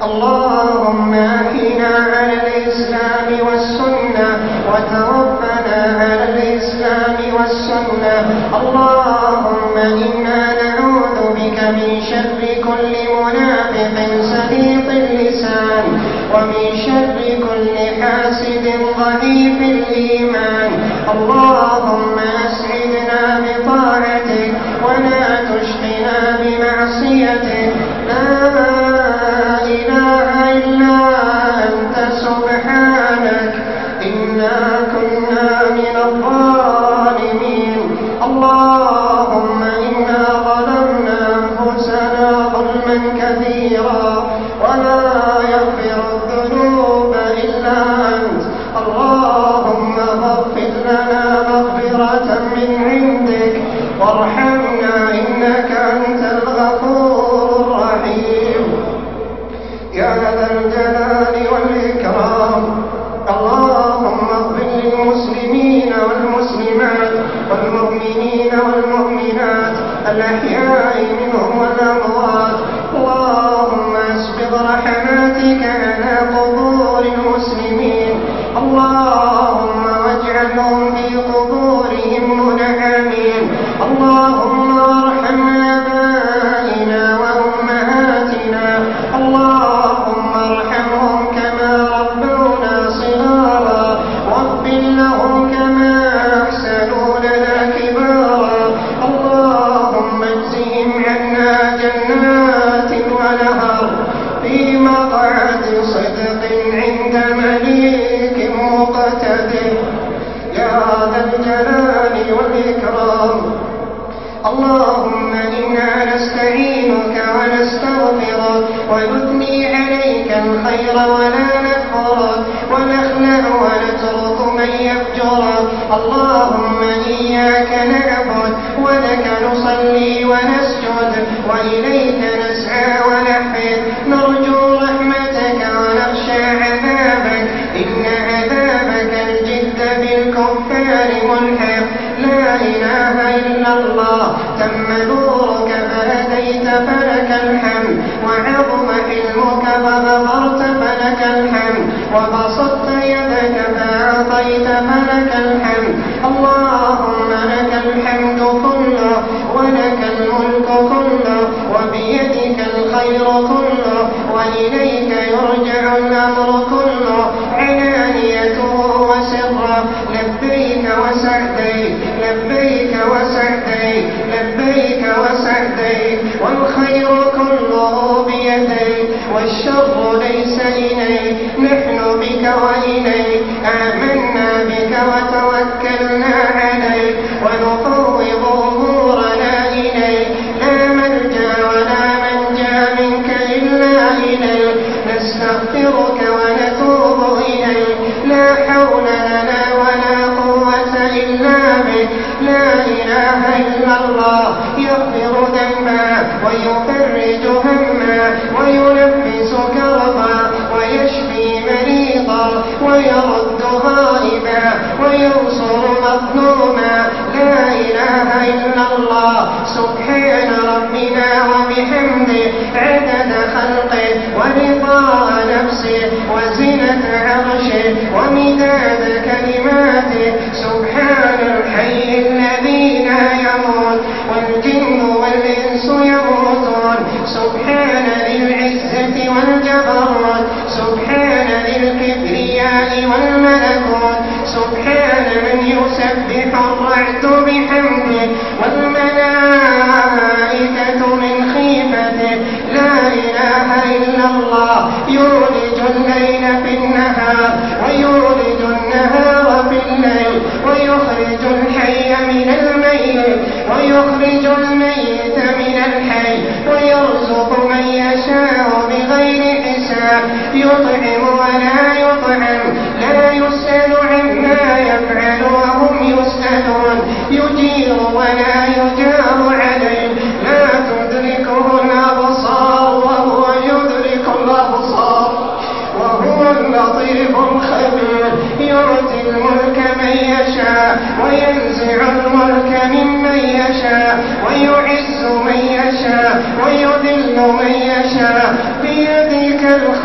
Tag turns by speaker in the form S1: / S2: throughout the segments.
S1: اللهم أحينا على الإسلام والسنة وتوفنا على الإسلام والسنة. اللهم إنا نعوذ بك من شر كل منافق سليط اللسان ومن شر كل حاسد ضعيف الإيمان. اللهم أسعدنا بطاعتك ولا تشقنا بمعصيتك. لا إله إلا أنت سبحانك إنا كنا من الظالمين. اللهم إنا ظلمنا أنفسنا ظلما كثيرا ولا يغفر الذنوب إلا أنت. اللهم اغفر لنا مغفرة من عندك وارحمنا إنك أنت الغفور الرحيم يا ذا الجلال والإكرام. اللهم اغفر للمسلمين والمسلمات والمؤمنين والمؤمنات الأحياء منهم والأموات. اللهم اسبغ رحماتك على قبور المسلمين. اللهم واجعلهم في قبورهم منعمين. اللهم ارحم آبائنا وأمهاتنا. اللهم ارحمهم كما ربونا صغارا واغفر لهم كما أحسنوا لنا كبارا. اللهم اجزهم عنا جنات ونهر في مقعد صدق عند مليك مقتدر يا ذا الجلال والإكرام. اللهم إنا نستعينك ونستغفرك ونثني عليك الخير ولا نكفرك ونخلع ونترك من يفجرك. اللهم إياك نعبد ولك نصلي ونسجد وإليك نسعى ونحفد. نرجو رحمتك ونخشى عذابك إن عذابك الجد بالكفار ملحق. لا إله إلا الله. تم نورك فهديت فلك الحمد وعظم حلمك فغفرت فلك الحمد وبسطت يدك فأعطيت فلك الحمد. اللهم لك الحمد كله ولك الملك كله وبيدك الخير كله وإليك يرجع الأمر كله علانيته وسره. لبيك وسعديك لبيك وسعديك لبيك وسعديك والخير كله بيديك والشر ليس إليك. نحن بك وإليك آمنا بك وتوكلنا عليك ونفوض أمورنا إليك. لا ملجأ ولا منجا منك إلا إليك. نستغفرك ونتوب إليك. لا حول لنا ولا قوة إلا بك. لا إله إلا الله. يغفر ذنبا ويفرج هما وينفس كربا ويشفي مريضا ويرد غائبا وينصر مظلوما. لا إله إلا الله. سبحان ربنا وبحمده عدد خلقه ورضاء نفسه وزنة عرشه ومداد كلماته. سبحان الحي الذي لا يموت والجن والإنس يموتون. سبحان ذي العزة والجبروت. سبحان ذي الكبرياء والملكوت. سبحان من يسبح الرعد بحمده والملائكة من خيفته. لا إله إلا الله. يولج الليل في النهار ويولج النهار في الليل ويخرج الحي من الميت ويخرج الميت من الحي ويرزق من يشاء بغير حساب. يطعم ولا يطعم لا يسأل عما يفعل وهم يسألون. يجير ولا يجار عليه. لا تدركه الأبصار وهو يدرك الأبصار وهو اللطيف الخبير. يؤتي الملك من يشاء وينزع الملك ممن يشاء ويعز من يشاء ويذل من يشاء. بيدك الخير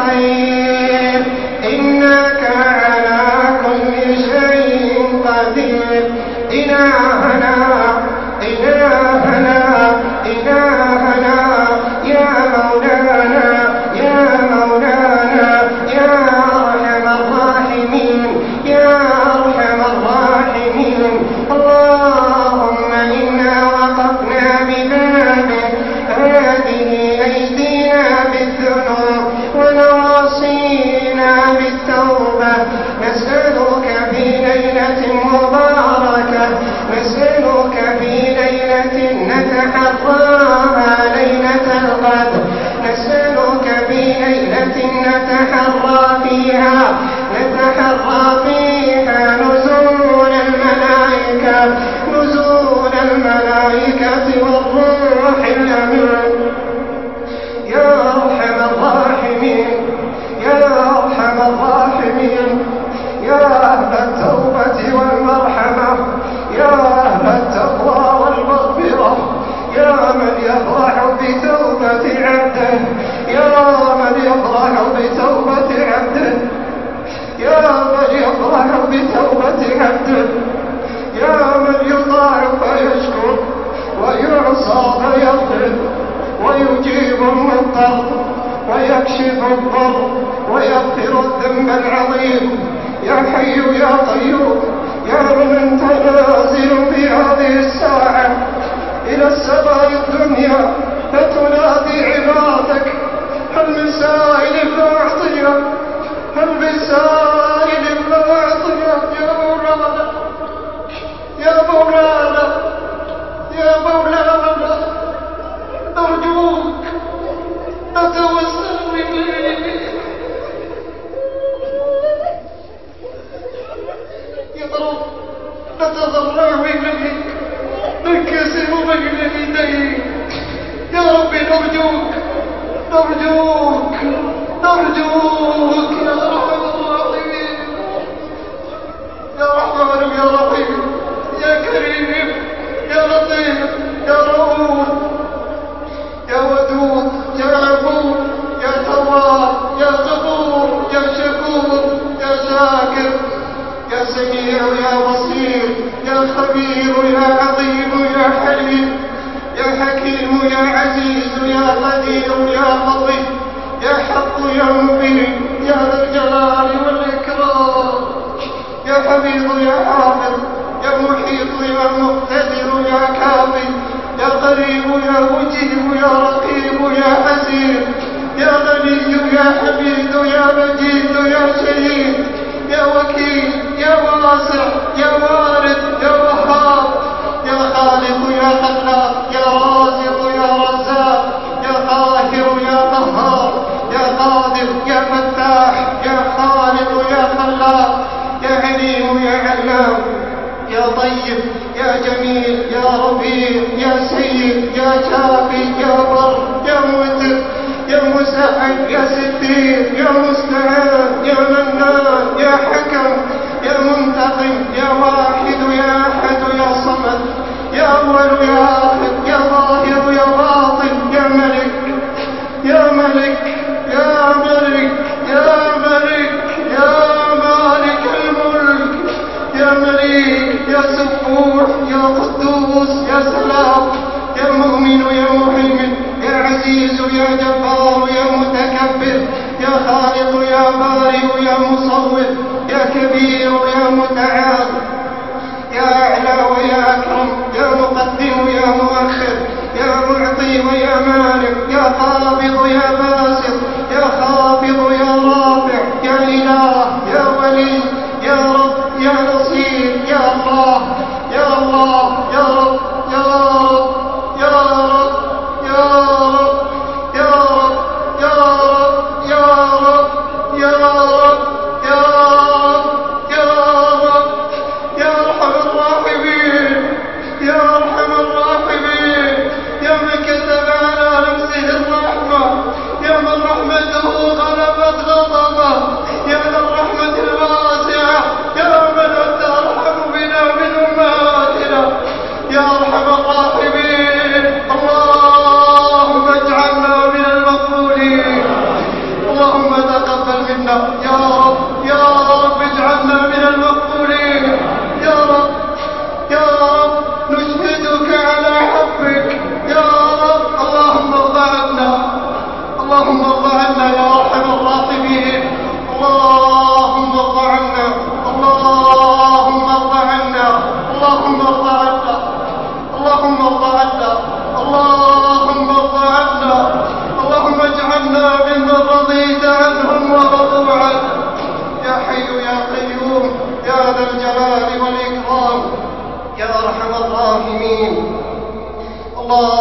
S1: نتحراها ليلة القدر، نسألك في ليلة نتحرى فيها نزول الملائكة والروح الأمين. يا أرحم الراحمين، يا أرحم الراحمين، يا أهل التوبة والمرحمة، يا أهل التقوى والمغفرة، يا من يفرح بتوبة عبده، يا من يفرح بتوبة عبده، يا من يفرح بتوبة عبده، يا من يطاع فيشكر ويعصى فيغفر ويجيب المضطر ويكشف الضر ويغفر الذنب العظيم. يا حي يا قيوم، يا من انت نازل في هذه الساعة إلى السماء الدنيا فتنادي عبادك: هل من سائل فأعطيه، هل من سائل فأعطيه. يا مولانا، يا مولانا، أرجوك أتوسل إليك، يا رب نتضرع إليك، ننكسر بين يديك، يا رب نرجوك نرجوك نرجوك يا أرحم الراحمين، يا رحمن يا رحيم، يا كريم، يا لطيف، يا رؤوف، يا ودود، يا عفو، يا تواب، يا غفور، يا شكور، يا شاكر، يا سميع يا بصير، يا خبير يا عظيم يا حليم، يا حكيم يا عزيز يا قدير يا لطيف، يا حق يا مبين، يا ذا الجلال والإكرام، يا حفيظ يا حافظ، يا محيط يا مقتدر يا كافي، يا قريب يا مجيب يا رقيب يا حسيب، يا غني يا حميد يا مجيد يا شهيد، يا وكيل يا واسع يا وارث يا وهاب، يا خالق يا خلاق، يا رازق يا رزاق، يا قاهر يا قهار، يا قادر يا فتاح، يا خالق يا خلاق، يا عليم يا علام، يا طيب يا جميل يا رفيع يا سيد يا شافي يا بر يا مؤتر يا مساعد يا ستير يا مستعان يا منان يا حكم يا منتقم يا واحد يا أحد يا صمد، يا أول يا آخر يا ظاهر يا باطن، يا ملك يا ملك يا ملك يا ملك يا مالك الملك، يا مليك يا سبوح يا قدوس يا سلام، يا مؤمن يا مهيمن، يا عزيز يا جبار يا متكبر، يا خالق يا بارئ يا مصور، يا كبير يا متعال، يا أعلى ويا أكرم، يا مقدم يا مؤخر، يا معطي ويا مانع، يا قابض يا باسط، يا خافض يا رافع، يا إله يا ولي، يا رب يا نصير، يا الله يا الله، يا رب يا رب يا رب يا رب يا رب يا رب يا رب يا رب يا رب يا رب، يا أرحم الراحمين، يا أرحم الراحمين، يا من كتب على نفسه الرحمة، يا من رحمته غلبت غضبه، يا ذا الرحمة الواسعة، يا من أنت أرحم بنا من أمهاتنا، يا أرحم الراحمين. اللهم اجعلنا من المقبولين، اللهم تقبل منا يا رب، يا رب اجعلنا من المقبولين، يا رب يا رب نشهدك على حبك يا رب. اللهم ارض عنا، اللهم ارض عنا يا أرحم الراحمين، اللهم ارض عنا، اللهم ارض عنا، اللهم ارض عنا، اللهم ارض عنا، اللهم ارض عنا، اللهم اجعلنا ممن رضيت عنهم ورضوا عنك، يا حي يا قيوم، يا ذا الجلال والإكرام، يا أرحم الراحمين. الله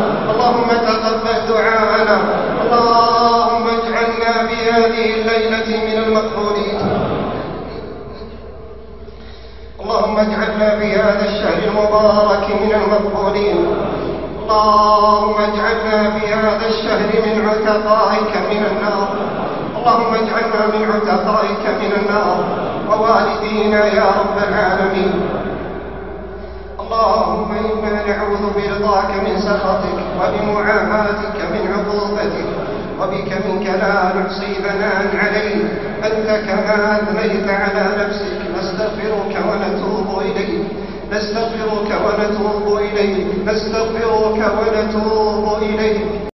S1: اللهم تقبل دعاءنا. اللهم اجعلنا في هذه الليلة من المقبولين. اللهم اجعلنا في هذا الشهر المبارك من المقبولين. اللهم اجعلنا في هذا الشهر من عتقائك من النار. اللهم اجعلنا من عتقائك من النار ووالدينا يا رب العالمين. اللهم إنا نعوذ برضاك من سخطك وبمعافاتك من عقوبتك، وبك منك لا نحصي ثناء عليك أنت كما أثنيت على نفسك. نستغفرك ونتوب إليك، نستغفرك ونتوب إليك، نستغفرك ونتوب إليك.